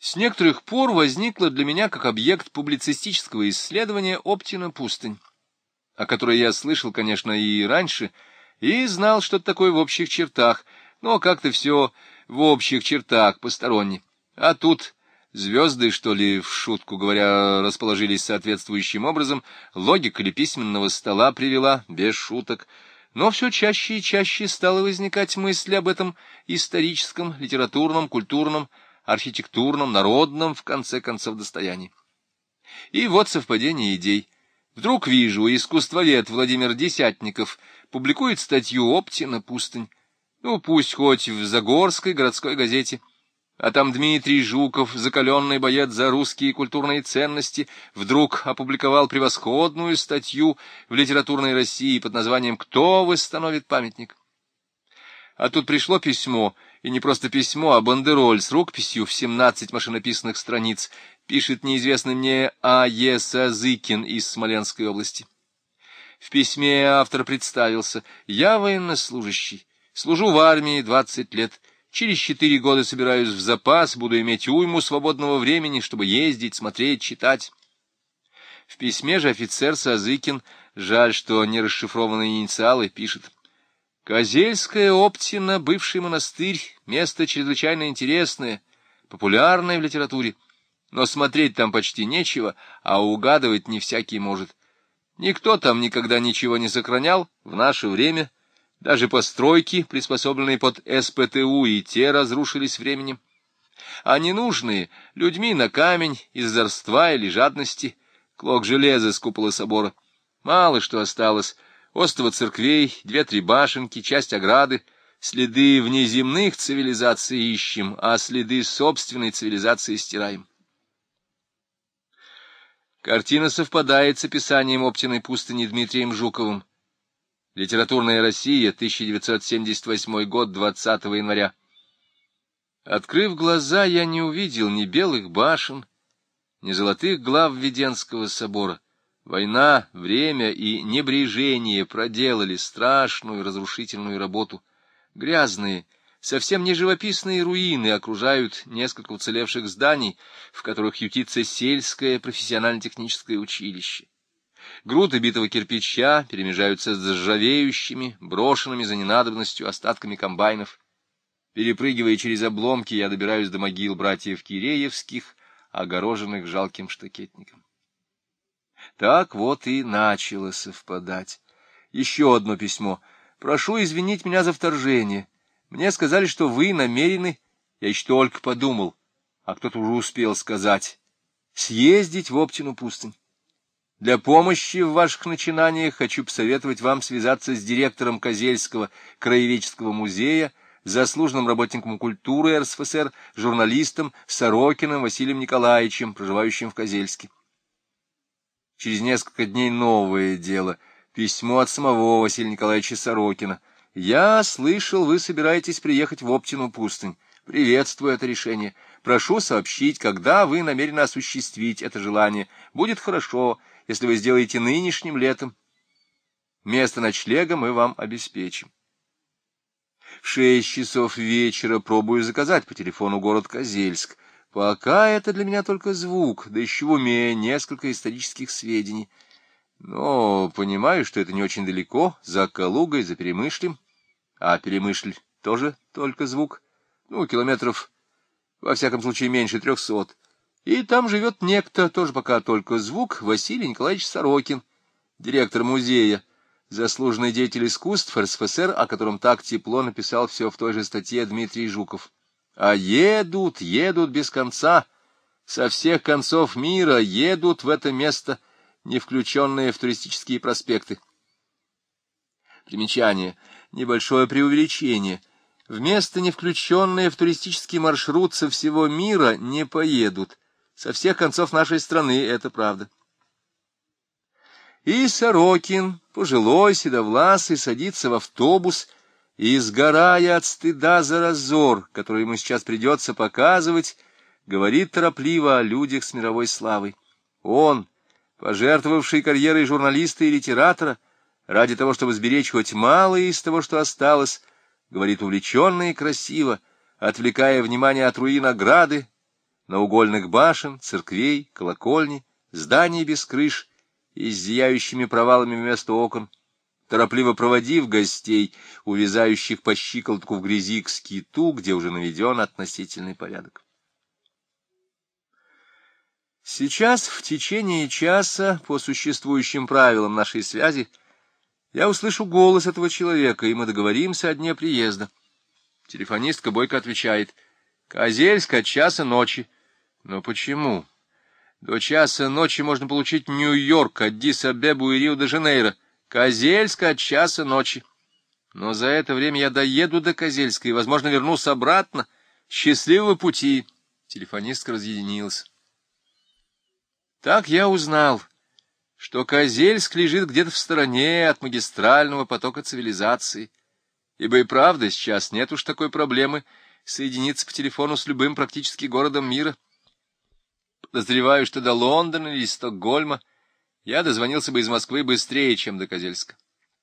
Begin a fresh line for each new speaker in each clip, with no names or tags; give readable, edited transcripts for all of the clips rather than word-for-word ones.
С некоторых пор возникла для меня как объект публицистического исследования Оптина пустынь, о которой я слышал, конечно, и раньше, и знал что-то такое в общих чертах, но как-то все в общих чертах, посторонне. А тут звезды, что ли, в шутку говоря, расположились соответствующим образом, логика ли письменного стола привела, без шуток, но все чаще и чаще стала возникать мысль об этом историческом, литературном, культурном, архитектурном, народном, в конце концов, достоянии. И вот совпадение идей. Вдруг вижу, искусствовед Владимир Десятников публикует статью Оптина пустынь. Ну, пусть хоть в Загорской городской газете. А там Дмитрий Жуков, закаленный боец за русские культурные ценности, вдруг опубликовал превосходную статью в литературной России под названием «Кто восстановит памятник?». А тут пришло письмо, и не просто письмо, а бандероль с рукописью в 17 машинописных страниц, пишет неизвестный мне А.Е. Сазыкин из Смоленской области. В письме автор представился: «Я военнослужащий, служу в армии 20 лет, через 4 года собираюсь в запас, буду иметь уйму свободного времени, чтобы ездить, смотреть, читать». В письме же офицер Сазыкин, жаль, что не расшифрованные инициалы, пишет: «Козельская Оптина, бывший монастырь, место чрезвычайно интересное, популярное в литературе, но смотреть там почти нечего, а угадывать не всякий может. Никто там никогда ничего не сохранял в наше время, даже постройки, приспособленные под СПТУ, и те разрушились временем. А ненужные людьми на камень из зарства или жадности, клок железа с купола собора. Мало что осталось. Остова церквей, 2-3 башенки, часть ограды. Следы внеземных цивилизаций ищем, а следы собственной цивилизации стираем». Картина совпадает с описанием Оптиной пустыни Дмитрием Жуковым. Литературная Россия, 1978 год, 20 января. Открыв глаза, я не увидел ни белых башен, ни золотых глав Введенского собора. Война, время и небрежение проделали страшную разрушительную работу. Грязные, совсем не живописные руины окружают несколько уцелевших зданий, в которых ютится сельское профессионально-техническое училище. Груды битого кирпича перемежаются с ржавеющими, брошенными за ненадобностью остатками комбайнов. Перепрыгивая через обломки, я добираюсь до могил братьев Киреевских, огороженных жалким штакетником. Так вот и начало совпадать. Еще одно письмо. «Прошу извинить меня за вторжение. Мне сказали, что вы намерены...» Я еще только подумал, а кто-то уже успел сказать: «съездить в Оптину пустынь. Для помощи в ваших начинаниях хочу посоветовать вам связаться с директором Козельского краеведческого музея, заслуженным работником культуры РСФСР, журналистом Сорокиным Василием Николаевичем, проживающим в Козельске». Через несколько дней новое дело. Письмо от самого Василия Николаевича Сорокина. «Я слышал, вы собираетесь приехать в Оптину пустынь. Приветствую это решение. Прошу сообщить, когда вы намерены осуществить это желание. Будет хорошо, если вы сделаете нынешним летом. Место ночлега мы вам обеспечим». В 6 часов вечера пробую заказать по телефону город Козельск. Пока это для меня только звук, да еще в уме несколько исторических сведений. Но понимаю, что это не очень далеко, за Калугой, за Перемышлем. А Перемышль тоже только звук. Километров, во всяком случае, меньше 300. И там живет некто, тоже пока только звук, Василий Николаевич Сорокин, директор музея, заслуженный деятель искусств РСФСР, о котором так тепло написал все в той же статье Дмитрий Жуков. А едут без конца, со всех концов мира едут в это место, не включенные в туристические проспекты. Примечание. Небольшое преувеличение. Вместо не включенные в туристический маршрут со всего мира не поедут. Со всех концов нашей страны это правда. И Сорокин, пожилой, седовласый, садится в автобус и, сгорая от стыда за разор, который ему сейчас придется показывать, говорит торопливо о людях с мировой славой. Он, пожертвовавший карьерой журналиста и литератора, ради того, чтобы сберечь хоть малое из того, что осталось, говорит увлеченно и красиво, отвлекая внимание от руин ограды, наугольных башен, церквей, колокольни, зданий без крыш и с зияющими провалами вместо окон, торопливо проводив гостей, увязающих по щиколотку в грязи, к скиту, где уже наведен относительный порядок. Сейчас, в течение часа, по существующим правилам нашей связи, я услышу голос этого человека, и мы договоримся о дне приезда. Телефонистка бойко отвечает: «Козельск от часа ночи». Но почему? До часа ночи можно получить Нью-Йорк, Аддис-Абебу и Рио-де-Жанейро. Козельск от часа ночи. Но за это время я доеду до Козельска и, возможно, вернусь обратно. Счастливого пути. Телефонистка разъединилась. Так я узнал, что Козельск лежит где-то в стороне от магистрального потока цивилизации, ибо и правда сейчас нет уж такой проблемы соединиться по телефону с любым практически городом мира. Подозреваю, что до Лондона или Стокгольма я дозвонился бы из Москвы быстрее, чем до Козельска.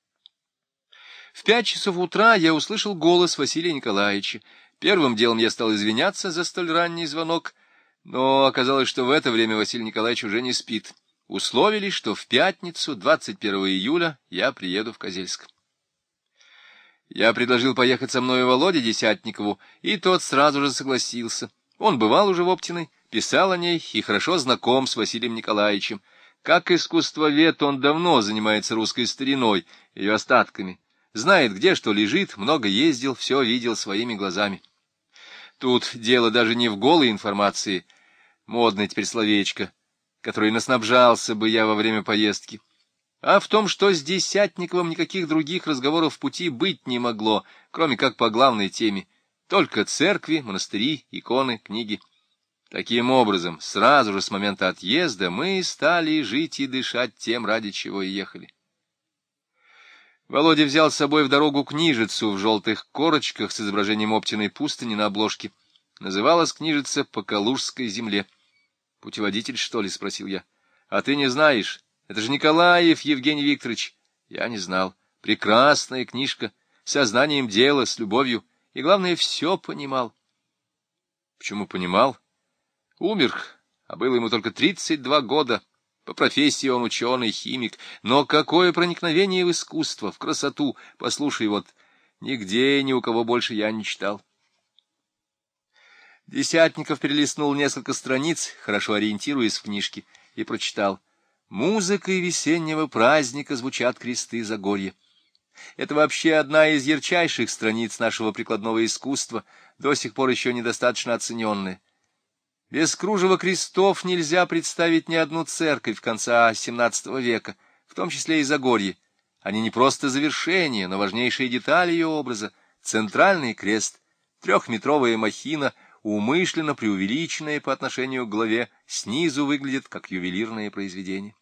В 5 часов утра я услышал голос Василия Николаевича. Первым делом я стал извиняться за столь ранний звонок, но оказалось, что в это время Василий Николаевич уже не спит. Условились, что в пятницу, 21 июля, я приеду в Козельск. Я предложил поехать со мной Володе Десятникову, и тот сразу же согласился. Он бывал уже в Оптиной, писал о ней и хорошо знаком с Василием Николаевичем. Как искусствовед он давно занимается русской стариной, ее остатками. Знает, где что лежит, много ездил, все видел своими глазами. Тут дело даже не в голой информации, модное теперь словечко, которой наснабжался бы я во время поездки, а в том, что с Десятниковым никаких других разговоров в пути быть не могло, кроме как по главной теме, только церкви, монастыри, иконы, книги. Таким образом, сразу же с момента отъезда мы стали жить и дышать тем, ради чего и ехали. Володя взял с собой в дорогу книжицу в желтых корочках с изображением Оптиной пустыни на обложке. Называлась книжица «По Калужской земле». «Путеводитель, что ли?» — спросил я. «А ты не знаешь? Это же Николаев Евгений Викторович». Я не знал. Прекрасная книжка, со знанием дела, с любовью, и, главное, все понимал. Почему понимал? Умер, а было ему только 32 года. По профессии он ученый, химик. Но какое проникновение в искусство, в красоту! Послушай, вот, нигде ни у кого больше я не читал. Десятников перелистнул несколько страниц, хорошо ориентируясь в книжке, и прочитал: «Музыкой весеннего праздника звучат кресты Загорья». Это вообще одна из ярчайших страниц нашего прикладного искусства, до сих пор еще недостаточно оцененная. Без кружева крестов нельзя представить ни одну церковь конца XVII века, в том числе и Загорье. Они не просто завершение, но важнейшие детали ее образа. Центральный крест, 3-метровая махина, умышленно преувеличенная по отношению к главе, снизу выглядит как ювелирное произведение.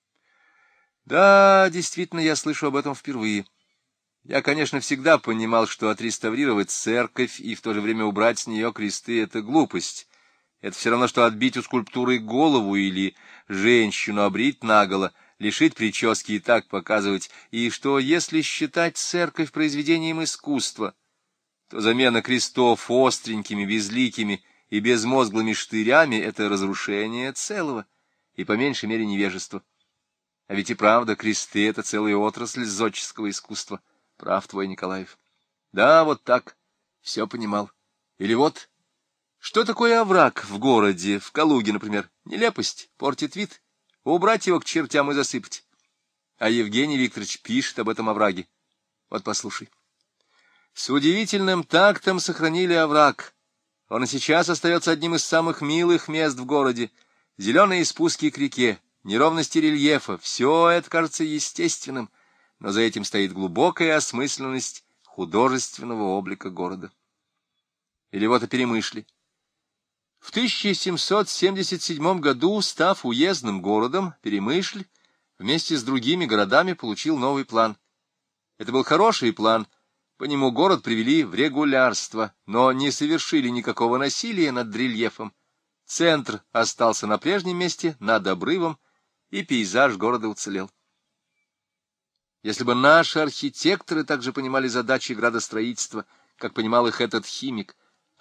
Да, действительно, я слышу об этом впервые. Я, конечно, всегда понимал, что отреставрировать церковь и в то же время убрать с нее кресты — это глупость. Это все равно, что отбить у скульптуры голову или женщину обрить наголо, лишить прически и так показывать, и что, если считать церковь произведением искусства, то замена крестов остренькими, безликими и безмозглыми штырями — это разрушение целого и, по меньшей мере, невежество. А ведь и правда, кресты — это целая отрасль зодческого искусства. Прав твой Николаев. Да, вот так. Все понимал. Или вот... Что такое овраг в городе, в Калуге, например? Нелепость, портит вид. Убрать его к чертям и засыпать. А Евгений Викторович пишет об этом овраге. Вот послушай. С удивительным тактом сохранили овраг. Он и сейчас остается одним из самых милых мест в городе. Зеленые спуски к реке, неровности рельефа — все это кажется естественным, но за этим стоит глубокая осмысленность художественного облика города. Или вот о Перемышле. В 1777 году, став уездным городом, Перемышль вместе с другими городами получил новый план. Это был хороший план, по нему город привели в регулярство, но не совершили никакого насилия над рельефом. Центр остался на прежнем месте, над обрывом, и пейзаж города уцелел. Если бы наши архитекторы также понимали задачи градостроительства, как понимал их этот химик,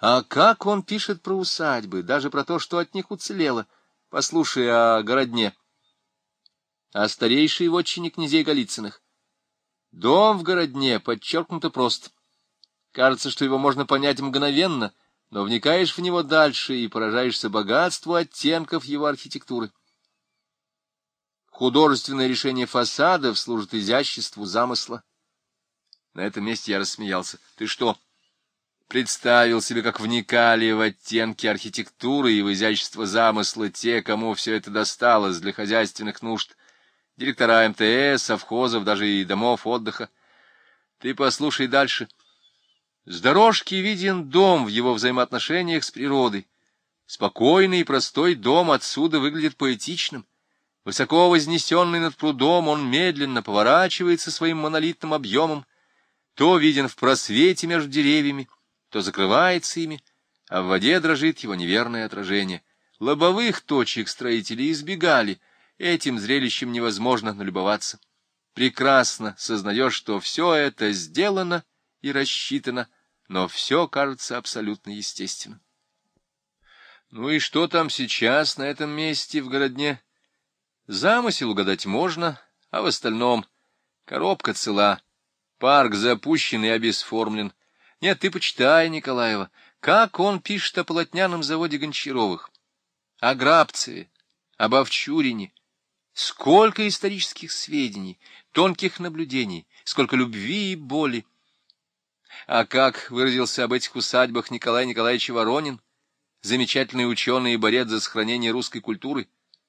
А как он пишет про усадьбы, даже про то, что от них уцелело. Послушай о Городне, о старейшей вотчине князей Голицыных. Дом в Городне подчеркнуто прост. Кажется, что его можно понять мгновенно, но вникаешь в него дальше и поражаешься богатству оттенков его архитектуры. Художественное решение фасадов служит изяществу замысла. На этом месте я рассмеялся. Ты что, представил себе, как вникали в оттенки архитектуры и в изящество замысла те, кому все это досталось для хозяйственных нужд, директора МТС, совхозов, даже и домов отдыха? Ты послушай дальше. С дорожки виден дом в его взаимоотношениях с природой. Спокойный и простой дом отсюда выглядит поэтичным. Высоко вознесенный над прудом, он медленно поворачивается своим монолитным объемом, то виден в просвете между деревьями, то закрывается ими, а в воде дрожит его неверное отражение. Лобовых точек строители избегали, этим зрелищем невозможно налюбоваться. Прекрасно сознаешь, что все это сделано и рассчитано, но все кажется абсолютно естественным. Ну и что там сейчас на этом месте в Городне? Замысел угадать можно, а в остальном коробка цела, парк запущен и обесформлен. Нет, ты почитай Николаева, как он пишет о полотняном заводе Гончаровых, о Грабцеве, об Овчурине. Сколько исторических сведений, тонких наблюдений, сколько любви и боли. А как выразился об этих усадьбах Николай Николаевич Воронин, замечательный ученый и борец за сохранение русской культуры?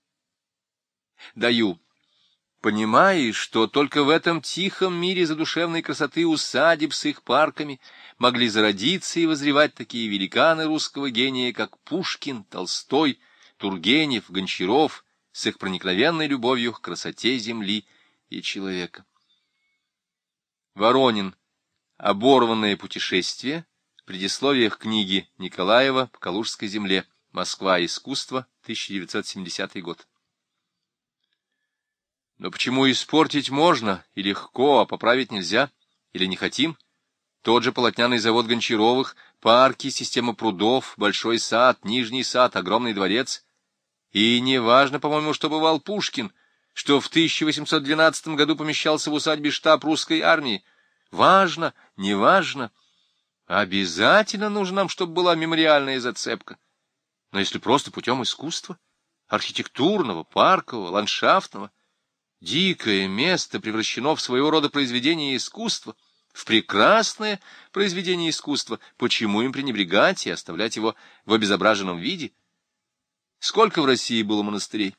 Даю. Понимаешь, что только в этом тихом мире задушевной красоты усадеб с их парками могли зародиться и возревать такие великаны русского гения, как Пушкин, Толстой, Тургенев, Гончаров, с их проникновенной любовью к красоте земли и человека. Воронин. Оборванное путешествие. Предисловие к книге Николаева «По Калужской земле. Москва. Искусство. 1970 год». Но почему испортить можно и легко, а поправить нельзя? Или не хотим? Тот же полотняный завод Гончаровых, парки, система прудов, большой сад, нижний сад, огромный дворец. И не важно, по-моему, что бывал Пушкин, что в 1812 году помещался в усадьбе штаб русской армии. Важно, не важно. Обязательно нужно нам, чтобы была мемориальная зацепка. Но если просто путем искусства, архитектурного, паркового, ландшафтного, дикое место превращено в своего рода произведение искусства, в прекрасное произведение искусства, почему им пренебрегать и оставлять его в обезображенном виде? Сколько в России было монастырей?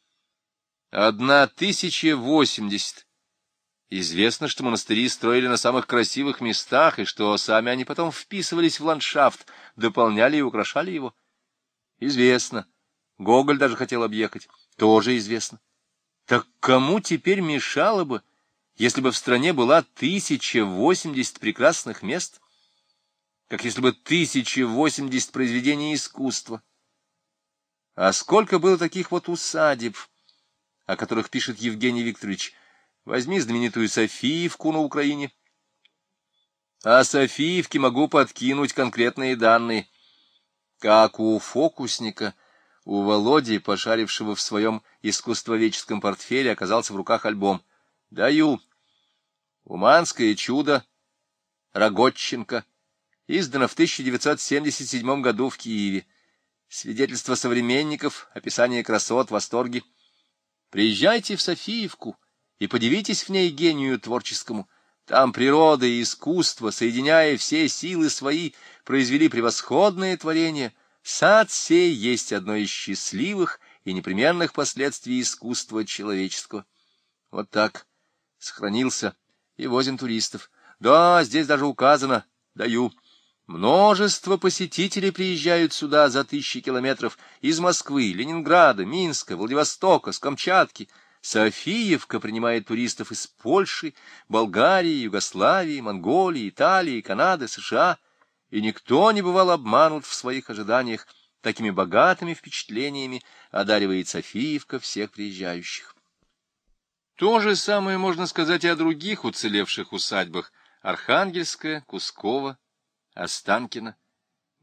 1080. Известно, что монастыри строили на самых красивых местах, и что сами они потом вписывались в ландшафт, дополняли и украшали его. Известно. Гоголь даже хотел объехать. Тоже известно. Так кому теперь мешало бы, если бы в стране была 1080 прекрасных мест, как если бы 1080 произведений искусства? А сколько было таких вот усадеб, о которых пишет Евгений Викторович? Возьми знаменитую Софиевку на Украине. О Софиевке могу подкинуть конкретные данные. Как у фокусника, у Володи, пошарившего в своем искусствоведческом портфеле, оказался в руках альбом. Даю. Уманское чудо, Роготченко, издано в 1977 году в Киеве. Свидетельства современников, описание красот, восторги. Приезжайте в Софиевку и подивитесь в ней гению творческому. Там природа и искусство, соединяя все силы свои, произвели превосходное творение. Сад сей есть одно из счастливых и непременных последствий искусства человеческого. Вот так. Сохранился и возим туристов. Да, здесь даже указано, даю. Множество посетителей приезжают сюда за 1000 километров из Москвы, Ленинграда, Минска, Владивостока, с Камчатки. Софиевка принимает туристов из Польши, Болгарии, Югославии, Монголии, Италии, Канады, США. И никто не бывал обманут в своих ожиданиях. Такими богатыми впечатлениями одаривает Софиевка всех приезжающих. То же самое можно сказать и о других уцелевших усадьбах: Архангельская, Кускова, Останкино.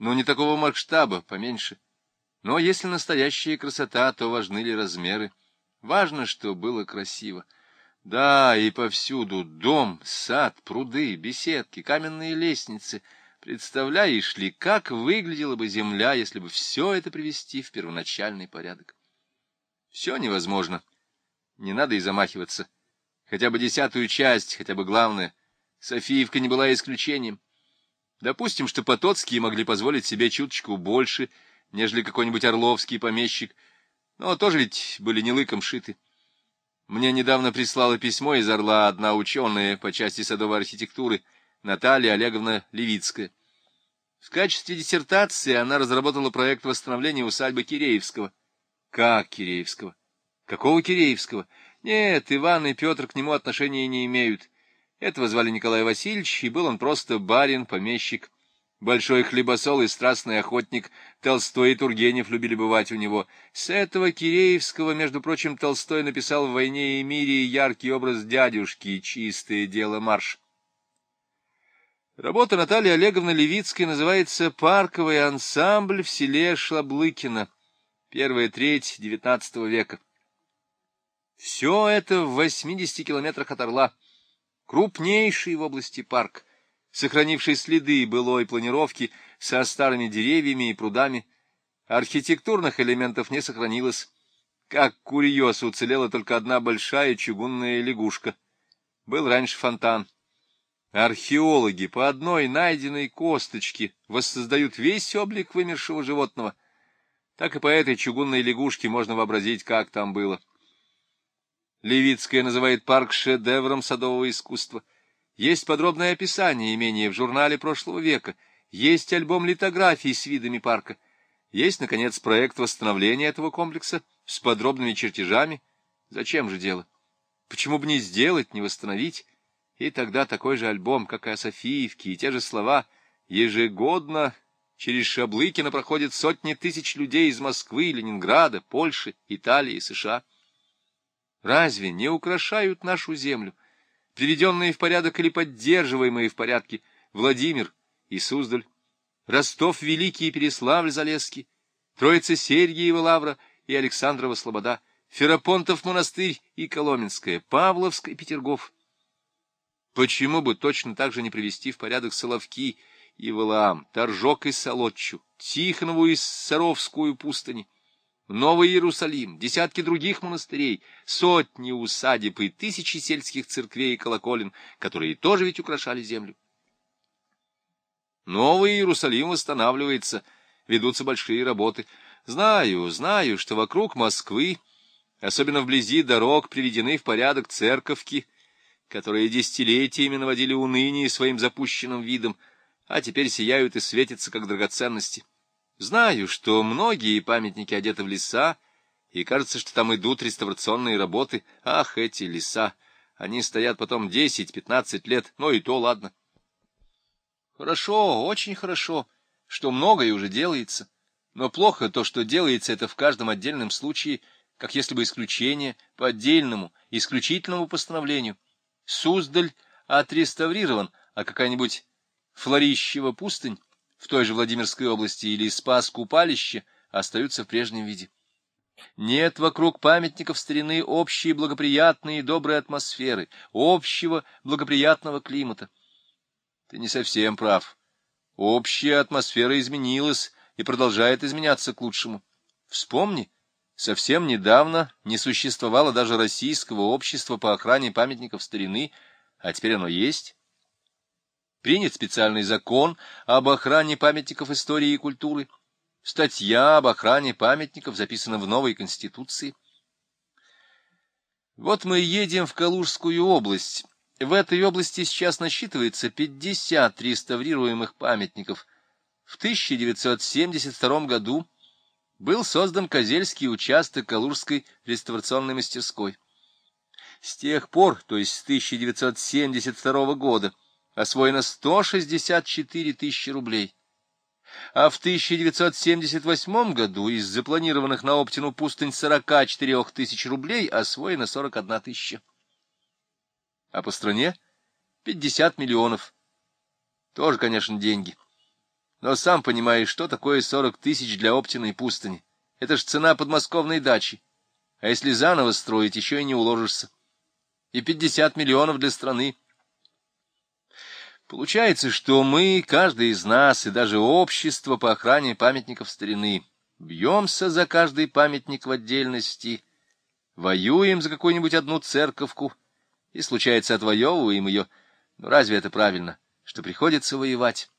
но не такого масштаба, поменьше. Но если настоящая красота, то важны ли размеры? Важно, что было красиво. Да, и повсюду дом, сад, пруды, беседки, каменные лестницы. Представляешь ли, как выглядела бы земля, если бы все это привести в первоначальный порядок? Все невозможно. Не надо и замахиваться. Хотя бы 10-ю часть, хотя бы главное. Софиевка не была исключением. Допустим, что Потоцкие могли позволить себе чуточку больше, нежели какой-нибудь орловский помещик, но тоже ведь были не лыком шиты. Мне недавно прислала письмо из Орла одна ученая по части садовой архитектуры, Наталья Олеговна Левицкая. В качестве диссертации она разработала проект восстановления усадьбы Киреевского. Как Киреевского? Какого Киреевского? Нет, Иван и Петр к нему отношения не имеют. Этого звали Николай Васильевич, и был он просто барин, помещик. Большой хлебосол и страстный охотник. Толстой и Тургенев любили бывать у него. С этого Киреевского, между прочим, Толстой написал в «Войне и мире» яркий образ дядюшки, чистое дело марш. Работа Натальи Олеговны Левицкой называется «Парковый ансамбль в селе Шлаблыкино», первая треть XIX века. Все это в 80 километрах от Орла, крупнейший в области парк, сохранивший следы былой планировки со старыми деревьями и прудами. Архитектурных элементов не сохранилось. Как курьез уцелела только одна большая чугунная лягушка. Был раньше фонтан. Археологи по одной найденной косточке воссоздают весь облик вымершего животного. Так и по этой чугунной лягушке можно вообразить, как там было. Левицкая называет парк шедевром садового искусства. Есть подробное описание имения в журнале прошлого века, есть альбом литографий с видами парка, есть, наконец, проект восстановления этого комплекса с подробными чертежами. Зачем же дело? Почему бы не сделать, не восстановить? И тогда такой же альбом, как и о Софиевке, и те же слова. Ежегодно через Шаблыкино проходят сотни тысяч людей из Москвы, Ленинграда, Польши, Италии, США. Разве не украшают нашу землю приведенные в порядок или поддерживаемые в порядке Владимир и Суздаль, Ростов Великий и Переславль-Залесский, Троица-Сергиева Лавра и Александрова Слобода, Ферапонтов монастырь и Коломенское, Павловск и Петергоф? Почему бы точно так же не привести в порядок Соловки и Валаам, Торжок и Солодчу, Тихонову и Саровскую пустыни, Новый Иерусалим, десятки других монастырей, сотни усадеб и тысячи сельских церквей и колоколен, которые тоже ведь украшали землю? Новый Иерусалим восстанавливается, ведутся большие работы. Знаю, что вокруг Москвы, особенно вблизи дорог, приведены в порядок церковки, которые десятилетиями наводили уныние своим запущенным видом, а теперь сияют и светятся, как драгоценности. Знаю, что многие памятники одеты в леса, и кажется, что там идут реставрационные работы. Ах, эти леса! Они стоят потом 10-15 лет, но и то ладно. Хорошо, очень хорошо, что многое уже делается, но плохо то, что делается это в каждом отдельном случае, как если бы исключение по отдельному, исключительному постановлению. Суздаль отреставрирован, а какая-нибудь Флорищева пустынь в той же Владимирской области или Спас-Купалище остаются в прежнем виде. Нет вокруг памятников старины общей благоприятной и доброй атмосферы, общего благоприятного климата. Ты не совсем прав. Общая атмосфера изменилась и продолжает изменяться к лучшему. Вспомни, совсем недавно не существовало даже Российского общества по охране памятников старины, а теперь оно есть. Принят специальный закон об охране памятников истории и культуры. Статья об охране памятников записана в новой Конституции. Вот мы едем в Калужскую область. В этой области сейчас насчитывается 50 реставрируемых памятников. В 1972 году был создан Козельский участок Калужской реставрационной мастерской. С тех пор, то есть с 1972 года, освоено 164 тысячи рублей. А в 1978 году из запланированных на Оптину пустынь 44 тысяч рублей освоено 41 тысяча. А по стране 50 миллионов. Тоже, конечно, деньги. Но сам понимаешь, что такое 40 тысяч для Оптиной пустыни. Это ж цена подмосковной дачи. А если заново строить, еще и не уложишься. И 50 миллионов для страны. Получается, что мы, каждый из нас, и даже общество по охране памятников старины, бьемся за каждый памятник в отдельности, воюем за какую-нибудь одну церковку и, случается, отвоевываем ее. Но разве это правильно, что приходится воевать?